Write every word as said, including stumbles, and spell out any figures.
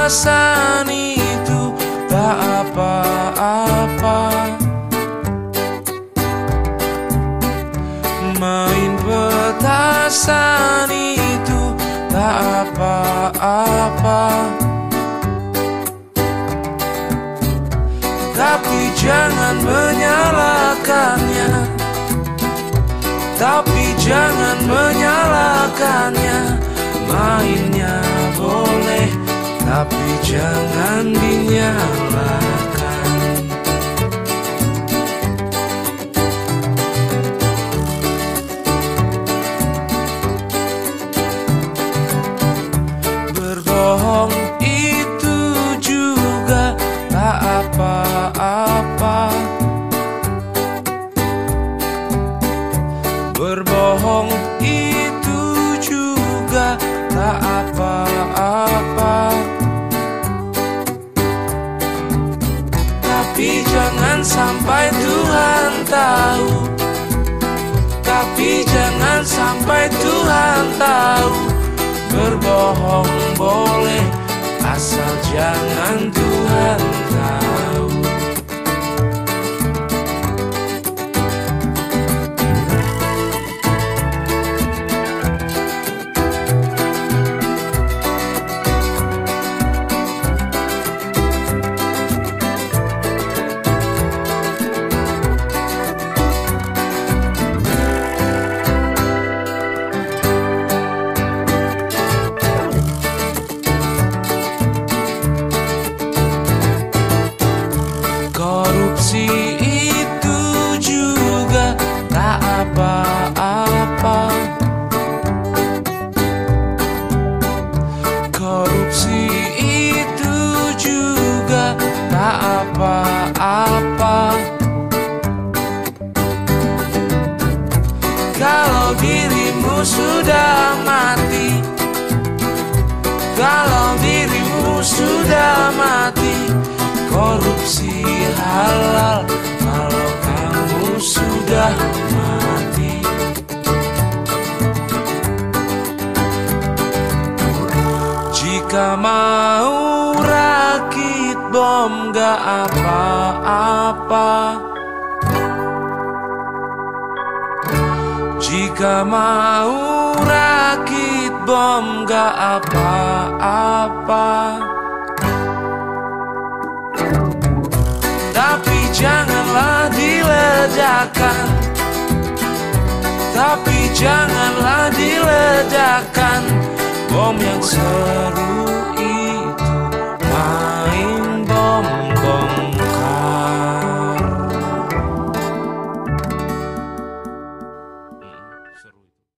petasan itu tak apa-apa. Main petasan itu tak apa-apa. Tapi jangan menyalahkannya, tapi jangan menyalahkannya. Mainnya boleh, tapi jangan dinyalakan. Berbohong itu juga tak apa-apa. Berbohong itu juga tak apa-apa. Tapi jangan sampai Tuhan tahu, tapi jangan sampai Tuhan tahu. Berbohong boleh, asal jangan Tuhan tahu. Korupsi itu juga tak apa-apa. Korupsi itu juga tak apa-apa. Kalau dirimu sudah mati, kalau dirimu sudah mati, korupsi halal kalau kamu sudah mati. Jika mau rakit bom gak apa-apa. Jika mau rakit bom gak apa-apa. Tapi janganlah diledakkan, tapi janganlah diledakkan bom yang seru